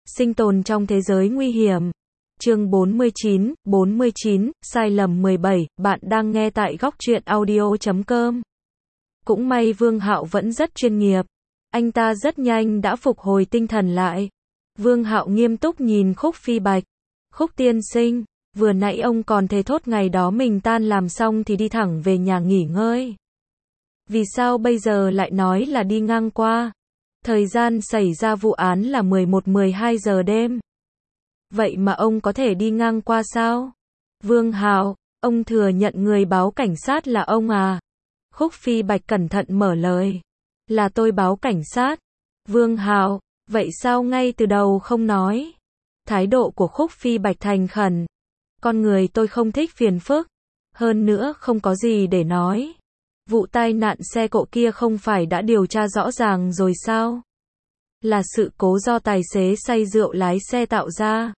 Sinh tồn trong thế giới nguy hiểm. Chương 49, sai lầm 17, bạn đang nghe tại góc truyện audio.com. Cũng may Vương Hạo vẫn rất chuyên nghiệp. Anh ta rất nhanh đã phục hồi tinh thần lại. Vương Hạo nghiêm túc nhìn Khúc Phi Bạch. Khúc tiên sinh, vừa nãy ông còn thề thốt ngày đó mình tan làm xong thì đi thẳng về nhà nghỉ ngơi. Vì sao bây giờ lại nói là đi ngang qua? Thời gian xảy ra vụ án là 11-12 giờ đêm. Vậy mà ông có thể đi ngang qua sao? Vương Hạo, ông thừa nhận người báo cảnh sát là ông à? Khúc Phi Bạch cẩn thận mở lời. Là tôi báo cảnh sát. Vương Hạo, vậy sao ngay từ đầu không nói? Thái độ của Khúc Phi Bạch thành khẩn. Con người tôi không thích phiền phức. Hơn nữa không có gì để nói. Vụ tai nạn xe cộ kia không phải đã điều tra rõ ràng rồi sao? Là sự cố do tài xế say rượu lái xe tạo ra.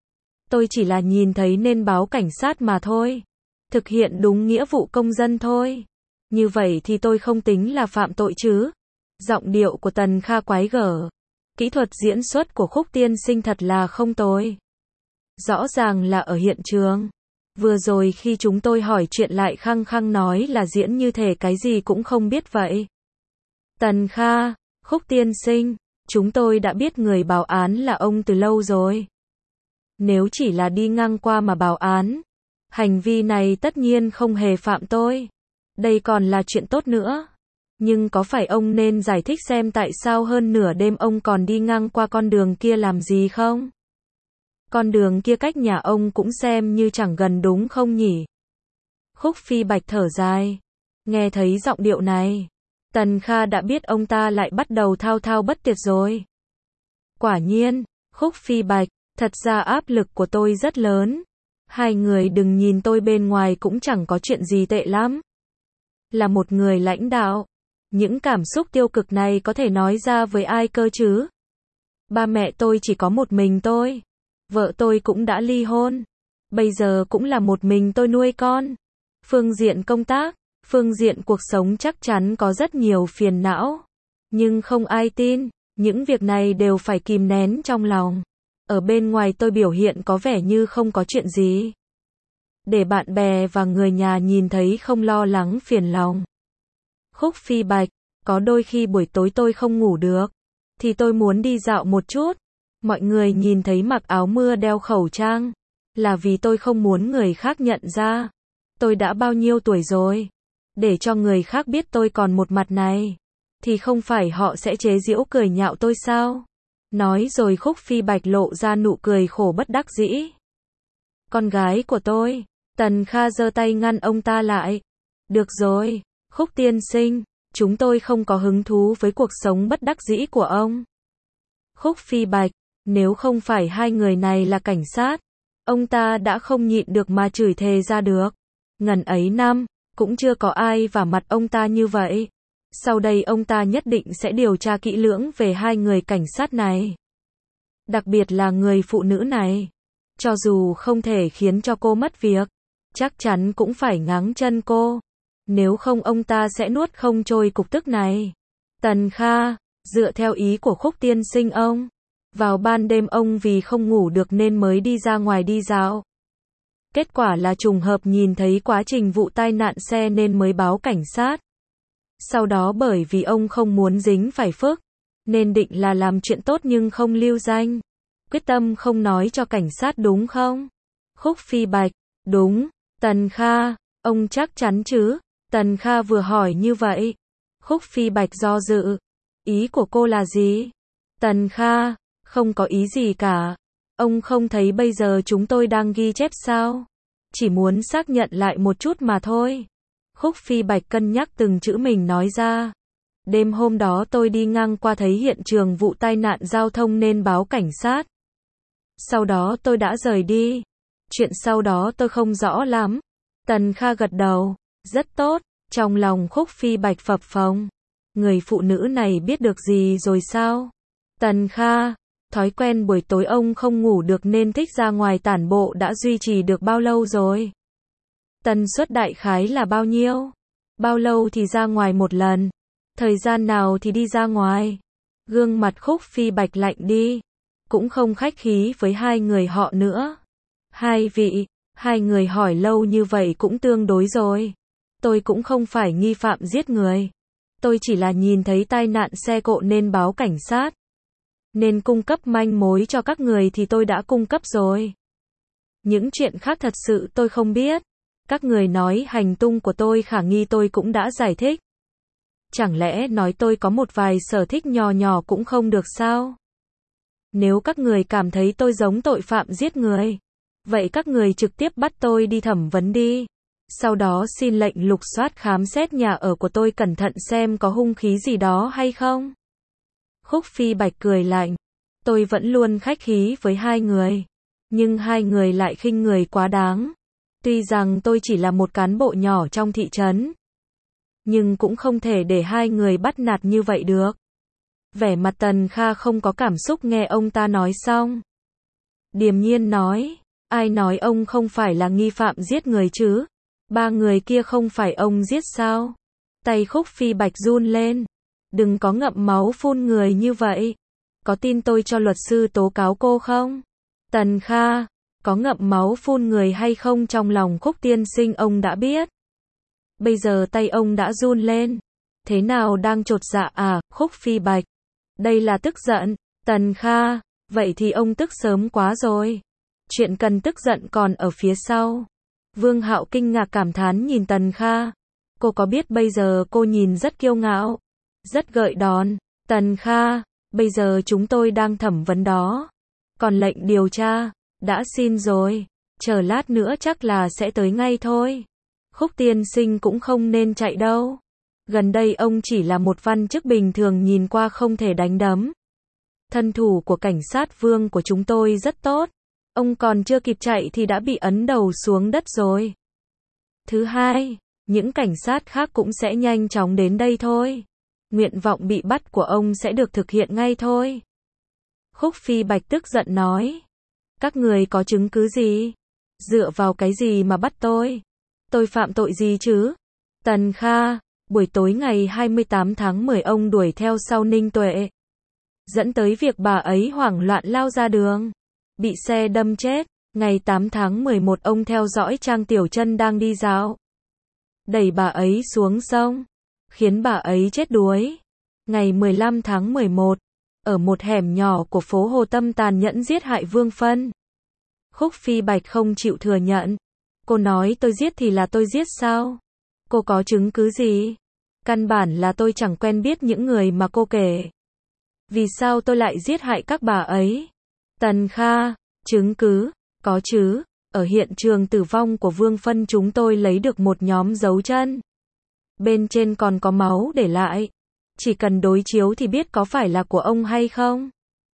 Tôi chỉ là nhìn thấy nên báo cảnh sát mà thôi. Thực hiện đúng nghĩa vụ công dân thôi. Như vậy thì tôi không tính là phạm tội chứ? Giọng điệu của Tần Kha quái gở. Kỹ thuật diễn xuất của Khúc tiên sinh thật là không tồi. Rõ ràng là ở hiện trường. Vừa rồi khi chúng tôi hỏi chuyện lại khăng khăng nói là diễn như thể cái gì cũng không biết vậy. Tần Kha, Khúc tiên sinh, chúng tôi đã biết người báo án là ông từ lâu rồi. Nếu chỉ là đi ngang qua mà báo án, hành vi này tất nhiên không hề phạm tội. Đây còn là chuyện tốt nữa. Nhưng có phải ông nên giải thích xem tại sao hơn nửa đêm ông còn đi ngang qua con đường kia làm gì không? Con đường kia cách nhà ông cũng xem như chẳng gần đúng không nhỉ? Khúc Phi Bạch thở dài. Nghe thấy giọng điệu này, Tần Kha đã biết ông ta lại bắt đầu thao thao bất tuyệt rồi. Quả nhiên, Khúc Phi Bạch, thật ra áp lực của tôi rất lớn. Hai người đừng nhìn tôi bên ngoài cũng chẳng có chuyện gì tệ lắm. Là một người lãnh đạo, những cảm xúc tiêu cực này có thể nói ra với ai cơ chứ? Ba mẹ tôi chỉ có một mình tôi. Vợ tôi cũng đã ly hôn. Bây giờ cũng là một mình tôi nuôi con. Phương diện công tác, phương diện cuộc sống chắc chắn có rất nhiều phiền não. Nhưng không ai tin, những việc này đều phải kìm nén trong lòng. Ở bên ngoài tôi biểu hiện có vẻ như không có chuyện gì. Để bạn bè và người nhà nhìn thấy không lo lắng phiền lòng. Khúc Phi Bạch, có đôi khi buổi tối tôi không ngủ được. Thì tôi muốn đi dạo một chút. Mọi người nhìn thấy mặc áo mưa đeo khẩu trang. Là vì tôi không muốn người khác nhận ra. Tôi đã bao nhiêu tuổi rồi. Để cho người khác biết tôi còn một mặt này. Thì không phải họ sẽ chế giễu cười nhạo tôi sao? Nói rồi Khúc Phi Bạch lộ ra nụ cười khổ bất đắc dĩ. Con gái của tôi. Tần Kha giơ tay ngăn ông ta lại. Được rồi, Khúc tiên sinh, chúng tôi không có hứng thú với cuộc sống bất đắc dĩ của ông. Khúc Phi Bạch, nếu không phải hai người này là cảnh sát, ông ta đã không nhịn được mà chửi thề ra được. Ngần ấy năm, cũng chưa có ai vả mặt ông ta như vậy. Sau đây ông ta nhất định sẽ điều tra kỹ lưỡng về hai người cảnh sát này. Đặc biệt là người phụ nữ này. Cho dù không thể khiến cho cô mất việc, chắc chắn cũng phải ngáng chân cô. Nếu không ông ta sẽ nuốt không trôi cục tức này. Tần Kha, dựa theo ý của Khúc tiên sinh ông, vào ban đêm ông vì không ngủ được nên mới đi ra ngoài đi dạo. Kết quả là trùng hợp nhìn thấy quá trình vụ tai nạn xe nên mới báo cảnh sát. Sau đó bởi vì ông không muốn dính phải phước, nên định là làm chuyện tốt nhưng không lưu danh. Quyết tâm không nói cho cảnh sát đúng không? Khúc Phi Bạch, đúng. Tần Kha, ông chắc chắn chứ? Tần Kha vừa hỏi như vậy. Khúc Phi Bạch do dự. Ý của cô là gì? Tần Kha, không có ý gì cả. Ông không thấy bây giờ chúng tôi đang ghi chép sao? Chỉ muốn xác nhận lại một chút mà thôi. Khúc Phi Bạch cân nhắc từng chữ mình nói ra. Đêm hôm đó tôi đi ngang qua thấy hiện trường vụ tai nạn giao thông nên báo cảnh sát. Sau đó tôi đã rời đi. Chuyện sau đó tôi không rõ lắm. Tần Kha gật đầu. Rất tốt. Trong lòng Khúc Phi Bạch phập phồng. Người phụ nữ này biết được gì rồi sao? Tần Kha, thói quen buổi tối ông không ngủ được nên thích ra ngoài tản bộ đã duy trì được bao lâu rồi? Tần suất đại khái là bao nhiêu? Bao lâu thì ra ngoài một lần? Thời gian nào thì đi ra ngoài? Gương mặt Khúc Phi Bạch lạnh đi. cũng không khách khí với hai người họ nữa. Hai vị, hai người hỏi lâu như vậy cũng tương đối rồi. Tôi cũng không phải nghi phạm giết người. Tôi chỉ là nhìn thấy tai nạn xe cộ nên báo cảnh sát. Nên cung cấp manh mối cho các người thì tôi đã cung cấp rồi. Những chuyện khác thật sự tôi không biết. Các người nói hành tung của tôi khả nghi tôi cũng đã giải thích. Chẳng lẽ nói tôi có một vài sở thích nhỏ nhỏ cũng không được sao? Nếu các người cảm thấy tôi giống tội phạm giết người, vậy các người trực tiếp bắt tôi đi thẩm vấn đi. Sau đó xin lệnh lục soát khám xét nhà ở của tôi cẩn thận xem có hung khí gì đó hay không. Khúc Phi Bạch cười lạnh. Tôi vẫn luôn khách khí với hai người. Nhưng hai người lại khinh người quá đáng. Tuy rằng tôi chỉ là một cán bộ nhỏ trong thị trấn. Nhưng cũng không thể để hai người bắt nạt như vậy được. Vẻ mặt Tần Kha không có cảm xúc nghe ông ta nói xong. Điềm nhiên nói. Ai nói ông không phải là nghi phạm giết người chứ? Ba người kia không phải ông giết sao? Tay Khúc Phi Bạch run lên. Đừng có ngậm máu phun người như vậy. Có tin tôi cho luật sư tố cáo cô không? Tần Kha, có ngậm máu phun người hay không trong lòng Khúc tiên sinh ông đã biết. Bây giờ tay ông đã run lên. Thế nào đang chột dạ à, Khúc Phi Bạch? Đây là tức giận. Tần Kha, vậy thì ông tức sớm quá rồi. Chuyện cần tức giận còn ở phía sau. Vương Hạo kinh ngạc cảm thán nhìn Tần Kha. Cô có biết bây giờ cô nhìn rất kiêu ngạo, rất gợi đòn. Tần Kha, bây giờ chúng tôi đang thẩm vấn đó. Còn lệnh điều tra, đã xin rồi. Chờ lát nữa chắc là sẽ tới ngay thôi. Khúc tiên sinh cũng không nên chạy đâu. Gần đây ông chỉ là một văn chức bình thường nhìn qua không thể đánh đấm. Thân thủ của cảnh sát Vương của chúng tôi rất tốt. Ông còn chưa kịp chạy thì đã bị ấn đầu xuống đất rồi. Thứ hai, những cảnh sát khác cũng sẽ nhanh chóng đến đây thôi. Nguyện vọng bị bắt của ông sẽ được thực hiện ngay thôi. Khúc Phi Bạch tức giận nói. Các người có chứng cứ gì? Dựa vào cái gì mà bắt tôi? Tôi phạm tội gì chứ? Tần Kha, buổi tối ngày 28 tháng 10 ông đuổi theo sau Ninh Tuệ. Dẫn tới việc bà ấy hoảng loạn lao ra đường. Bị xe đâm chết. Ngày 8 tháng 11 ông theo dõi Trang Tiểu Trân đang đi dạo. Đẩy bà ấy xuống sông. Khiến bà ấy chết đuối. Ngày 15 tháng 11. Ở một hẻm nhỏ của phố Hồ Tâm tàn nhẫn giết hại Vương Phân. Khúc Phi Bạch không chịu thừa nhận. Cô nói tôi giết thì là tôi giết sao? Cô có chứng cứ gì? Căn bản là tôi chẳng quen biết những người mà cô kể. Vì sao tôi lại giết hại các bà ấy? Tần Kha, chứng cứ, có chứ. Ở hiện trường tử vong của Vương Phân chúng tôi lấy được một nhóm dấu chân. Bên trên còn có máu để lại. Chỉ cần đối chiếu thì biết có phải là của ông hay không.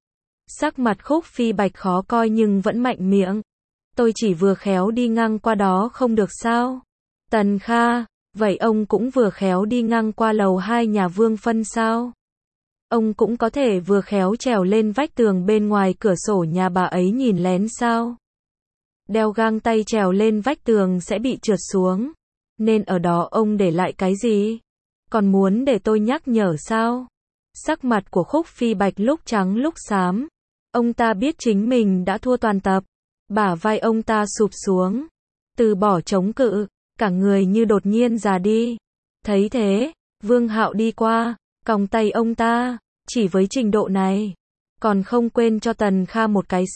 Sắc mặt Khúc Phi Bạch khó coi nhưng vẫn mạnh miệng. Tôi chỉ vừa khéo đi ngang qua đó không được sao? Tần Kha, vậy ông cũng vừa khéo đi ngang qua lầu 2 nhà Vương Phân sao? Ông cũng có thể vừa khéo trèo lên vách tường bên ngoài cửa sổ nhà bà ấy nhìn lén sao? Đeo găng tay trèo lên vách tường sẽ bị trượt xuống. Nên ở đó ông để lại cái gì? Còn muốn để tôi nhắc nhở sao? Sắc mặt của Khúc Phi Bạch lúc trắng lúc xám. Ông ta biết chính mình đã thua toàn tập. Bả vai ông ta sụp xuống. Từ bỏ chống cự. Cả người như đột nhiên già đi. Thấy thế, Vương Hạo đi qua, còng tay ông ta. Chỉ với trình độ này, còn không quên cho Tần Kha một cái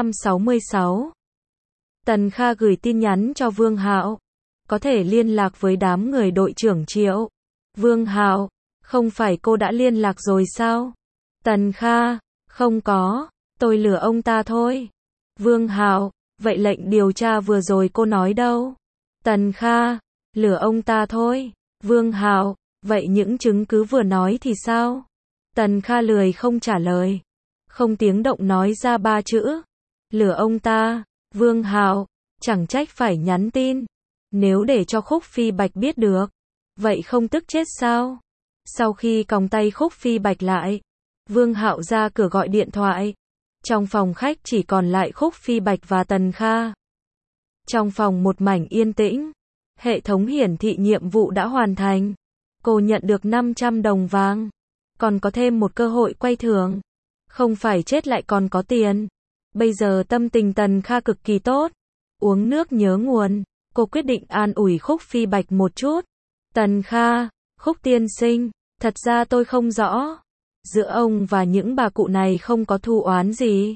666. Tần Kha gửi tin nhắn cho Vương Hạo. Có thể liên lạc với đám người đội trưởng Triệu. Vương Hạo, không phải cô đã liên lạc rồi sao? Tần Kha, không có, tôi lừa ông ta thôi. Vương Hạo, vậy lệnh điều tra vừa rồi cô nói đâu? Tần Kha, lừa ông ta thôi. Vương Hạo, vậy những chứng cứ vừa nói thì sao? Tần Kha lười không trả lời. Không tiếng động nói ra 3 chữ. Lừa ông ta. Vương Hạo, chẳng trách phải nhắn tin. Nếu để cho Khúc Phi Bạch biết được, vậy không tức chết sao? Sau khi còng tay Khúc Phi Bạch lại, Vương Hạo ra cửa gọi điện thoại. Trong phòng khách chỉ còn lại Khúc Phi Bạch và Tần Kha. Trong phòng một mảnh yên tĩnh. Hệ thống hiển thị nhiệm vụ đã hoàn thành. Cô nhận được 500 đồng vàng. Còn có thêm một cơ hội quay thưởng. Không phải chết lại còn có tiền. Bây giờ tâm tình Tần Kha cực kỳ tốt. Uống nước nhớ nguồn. Cô quyết định an ủi Khúc Phi Bạch một chút. Tần Kha, Khúc tiên sinh, thật ra tôi không rõ. Giữa ông và những bà cụ này không có thù oán gì.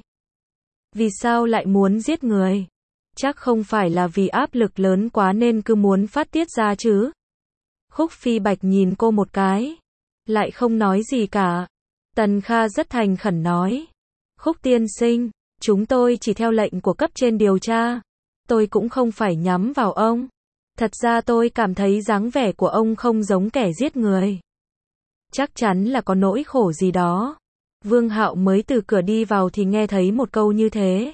Vì sao lại muốn giết người? Chắc không phải là vì áp lực lớn quá nên cứ muốn phát tiết ra chứ. Khúc Phi Bạch nhìn cô một cái. Lại không nói gì cả. Tần Kha rất thành khẩn nói. Khúc tiên sinh, chúng tôi chỉ theo lệnh của cấp trên điều tra. Tôi cũng không phải nhắm vào ông. Thật ra tôi cảm thấy dáng vẻ của ông không giống kẻ giết người. Chắc chắn là có nỗi khổ gì đó. Vương Hạo mới từ cửa đi vào thì nghe thấy một câu như thế.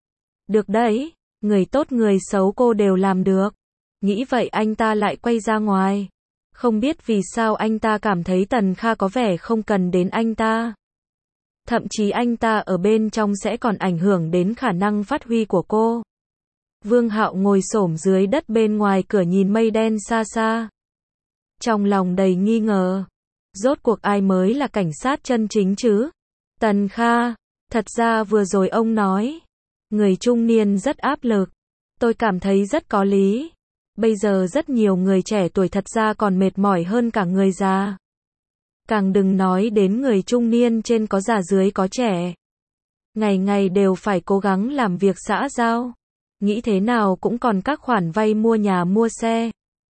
Được đấy, người tốt người xấu cô đều làm được. Nghĩ vậy anh ta lại quay ra ngoài. Không biết vì sao anh ta cảm thấy Tần Kha có vẻ không cần đến anh ta. Thậm chí anh ta ở bên trong sẽ còn ảnh hưởng đến khả năng phát huy của cô. Vương Hạo ngồi xổm dưới đất bên ngoài cửa nhìn mây đen xa xa. Trong lòng đầy nghi ngờ. Rốt cuộc ai mới là cảnh sát chân chính chứ? Tần Kha, thật ra vừa rồi ông nói. Người trung niên rất áp lực. Tôi cảm thấy rất có lý. Bây giờ rất nhiều người trẻ tuổi thật ra còn mệt mỏi hơn cả người già. Càng đừng nói đến người trung niên trên có già dưới có trẻ. Ngày ngày đều phải cố gắng làm việc xã giao. Nghĩ thế nào cũng còn các khoản vay mua nhà mua xe.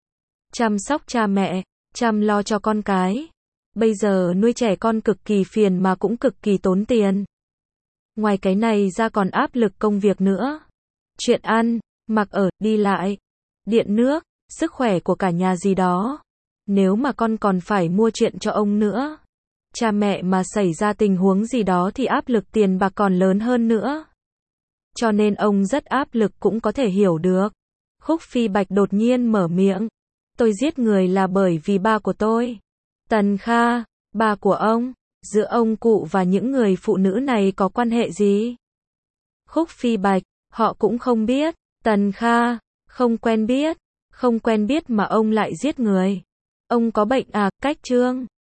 Chăm sóc cha mẹ, chăm lo cho con cái. Bây giờ nuôi trẻ con cực kỳ phiền mà cũng cực kỳ tốn tiền. Ngoài cái này ra còn áp lực công việc nữa. Chuyện ăn, mặc ở, đi lại, điện nước, sức khỏe của cả nhà gì đó. Nếu mà con còn phải mua chuyện cho ông nữa. Cha mẹ mà xảy ra tình huống gì đó thì áp lực tiền bạc còn lớn hơn nữa. Cho nên ông rất áp lực cũng có thể hiểu được. Khúc Phi Bạch đột nhiên mở miệng. Tôi giết người là bởi vì ba của tôi. Tần Kha, ba của ông, giữa ông cụ và những người phụ nữ này có quan hệ gì? Khúc Phi Bạch, họ cũng không biết. Tần Kha, không quen biết mà ông lại giết người. Ông có bệnh à, cách Trương?